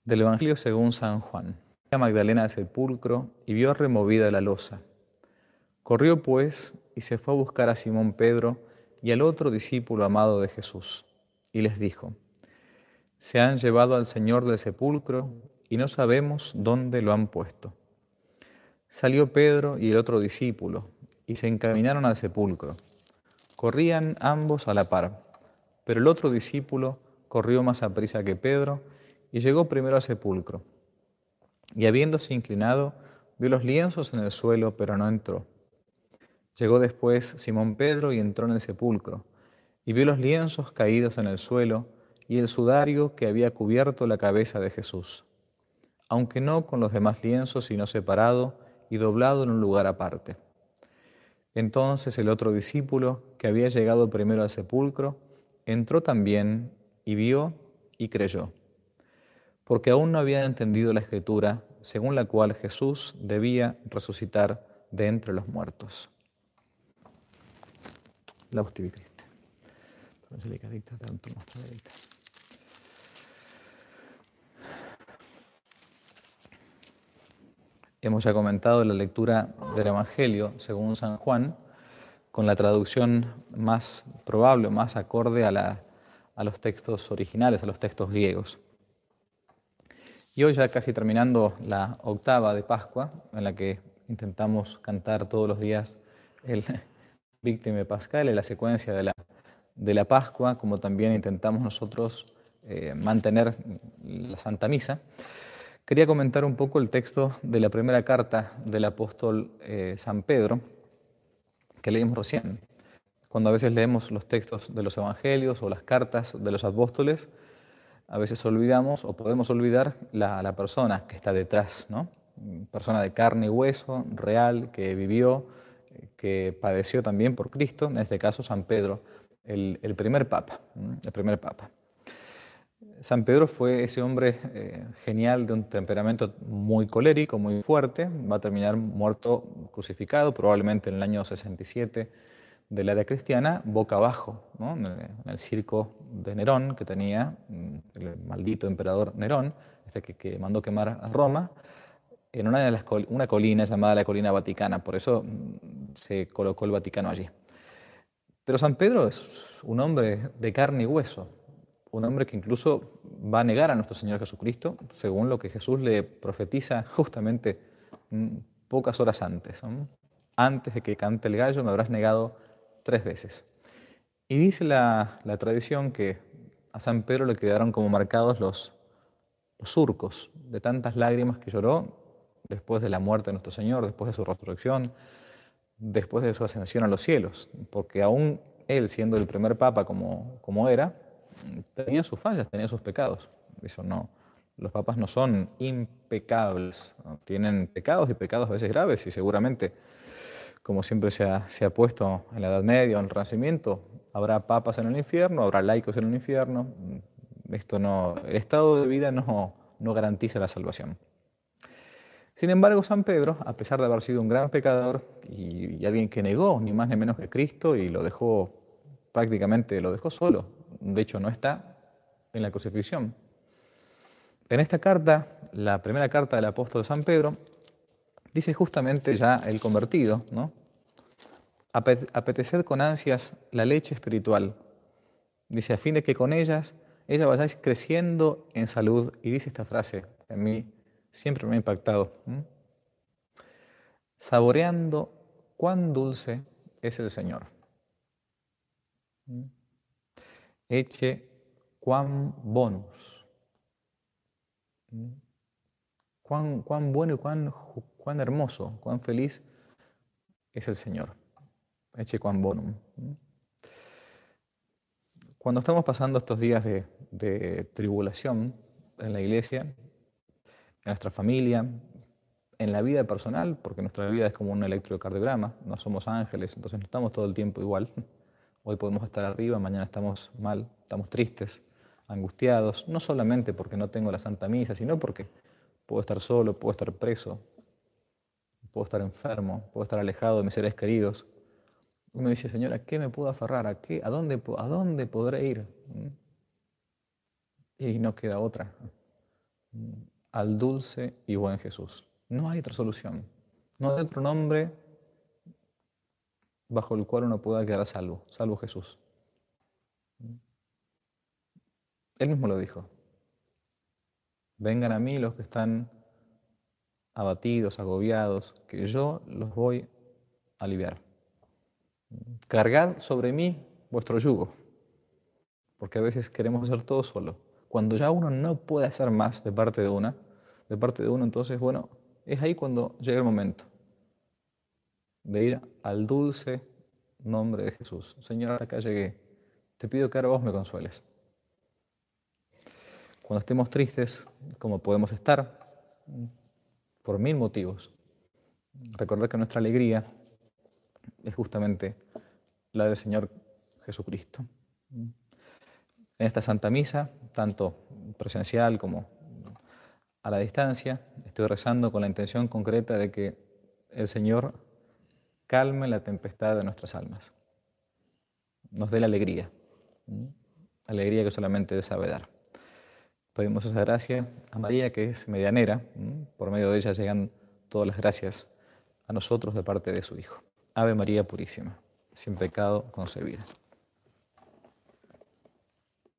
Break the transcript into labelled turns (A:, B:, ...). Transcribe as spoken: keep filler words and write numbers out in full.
A: Del Evangelio según San Juan. María Magdalena al sepulcro y vio removida la losa. Corrió pues y se fue a buscar a Simón Pedro y al otro discípulo amado de Jesús, y les dijo: Se han llevado al Señor del sepulcro y no sabemos dónde lo han puesto. Salió Pedro y el otro discípulo y se encaminaron al sepulcro. Corrían ambos a la par, pero el otro discípulo corrió más aprisa que Pedro y llegó primero al sepulcro. Y habiéndose inclinado, vio los lienzos en el suelo, pero no entró. Llegó después Simón Pedro y entró en el sepulcro, y vio los lienzos caídos en el suelo y el sudario que había cubierto la cabeza de Jesús, aunque no con los demás lienzos, sino separado y doblado en un lugar aparte. Entonces el otro discípulo, que había llegado primero al sepulcro, entró también y vio y creyó, porque aún no habían entendido la Escritura, según la cual Jesús debía resucitar de entre los muertos. Lausti Christe. Angelica dicta tantum nostra vita. Hemos ya comentado la lectura del Evangelio según San Juan, con la traducción más probable, más acorde a, la, a los textos originales, a los textos griegos. Y hoy ya casi terminando la octava de Pascua, en la que intentamos cantar todos los días el Victime Pascal, la secuencia de la, de la Pascua, como también intentamos nosotros eh, mantener la Santa Misa. Quería comentar un poco el texto de la primera carta del apóstol eh, San Pedro, que leímos recién. Cuando a veces leemos los textos de los evangelios o las cartas de los apóstoles, a veces olvidamos o podemos olvidar la, la persona que está detrás, ¿no? Persona de carne y hueso, real, que vivió, que padeció también por Cristo, en este caso San Pedro, el, el primer papa, el primer papa. San Pedro fue ese hombre eh, genial, de un temperamento muy colérico, muy fuerte. Va a terminar muerto, crucificado, probablemente en el año sesenta y siete de la era cristiana, boca abajo, ¿no? en, el, en el circo de Nerón que tenía el maldito emperador Nerón, este que, que mandó quemar a Roma, en una, de las col una colina llamada la Colina Vaticana. Por eso se colocó el Vaticano allí. Pero San Pedro es un hombre de carne y hueso, un hombre que incluso va a negar a nuestro Señor Jesucristo, según lo que Jesús le profetiza justamente pocas horas antes. ¿no? Antes de que cante el gallo me habrás negado tres veces. Y dice la, la tradición que a San Pedro le quedaron como marcados los, los surcos de tantas lágrimas que lloró después de la muerte de nuestro Señor, después de su resurrección, después de su ascensión a los cielos, porque aún él, siendo el primer papa como, como era, tenía sus fallas, tenía sus pecados. Eso no, los papas no son impecables, ¿no? Tienen pecados y pecados a veces graves, y seguramente, como siempre se ha, se ha puesto en la Edad Media o en el Renacimiento, habrá papas en el infierno, habrá laicos en el infierno. Esto no, el estado de vida no, no garantiza la salvación. Sin embargo, San Pedro, a pesar de haber sido un gran pecador y, y alguien que negó ni más ni menos que Cristo y lo dejó prácticamente, lo dejó solo, de hecho no está en la crucifixión. En esta carta, la primera carta del apóstol San Pedro, dice justamente ya el convertido, ¿no? Apeteced con ansias la leche espiritual. Dice, a fin de que con ellas, ella vayáis creciendo en salud. Y dice esta frase, que a mí siempre me ha impactado. ¿Mm? Saboreando cuán dulce es el Señor. ¿Mm? Ecce quam bonus. ¿Mm? Cuán, cuán bueno y cuán, cuán hermoso, cuán feliz es el Señor. Ecce quam bonum. ¿Mm? Cuando estamos pasando estos días de, de tribulación en la iglesia, en nuestra familia, en la vida personal, porque nuestra vida es como un electrocardiograma, no somos ángeles, entonces no estamos todo el tiempo igual. Hoy podemos estar arriba, mañana estamos mal, estamos tristes, angustiados, no solamente porque no tengo la Santa Misa, sino porque puedo estar solo, puedo estar preso, puedo estar enfermo, puedo estar alejado de mis seres queridos. Uno dice, Señor, ¿a qué me puedo aferrar? ¿A qué? ¿A dónde, a dónde podré ir? Y no queda otra. al dulce y buen Jesús. No hay otra solución. No hay otro nombre bajo el cual uno pueda quedar a salvo, salvo Jesús. Él mismo lo dijo. Vengan a mí los que están abatidos, agobiados, que yo los voy a aliviar. Cargad sobre mí vuestro yugo, porque a veces queremos hacer todo solo. Cuando ya uno no puede hacer más de parte de una, de parte de uno, entonces, bueno, es ahí cuando llega el momento de ir al dulce nombre de Jesús. Señor, hasta acá llegué. Te pido que ahora vos me consueles. Cuando estemos tristes, como podemos estar, por mil motivos, recordar que nuestra alegría es justamente la del Señor Jesucristo. En esta Santa Misa, tanto presencial como a la distancia, estoy rezando con la intención concreta de que el Señor calme la tempestad de nuestras almas, nos dé la alegría, alegría que solamente Él sabe dar. Pedimos esa gracia a María, que es medianera, por medio de ella llegan todas las gracias a nosotros de parte de su Hijo. Ave María Purísima, sin pecado concebida.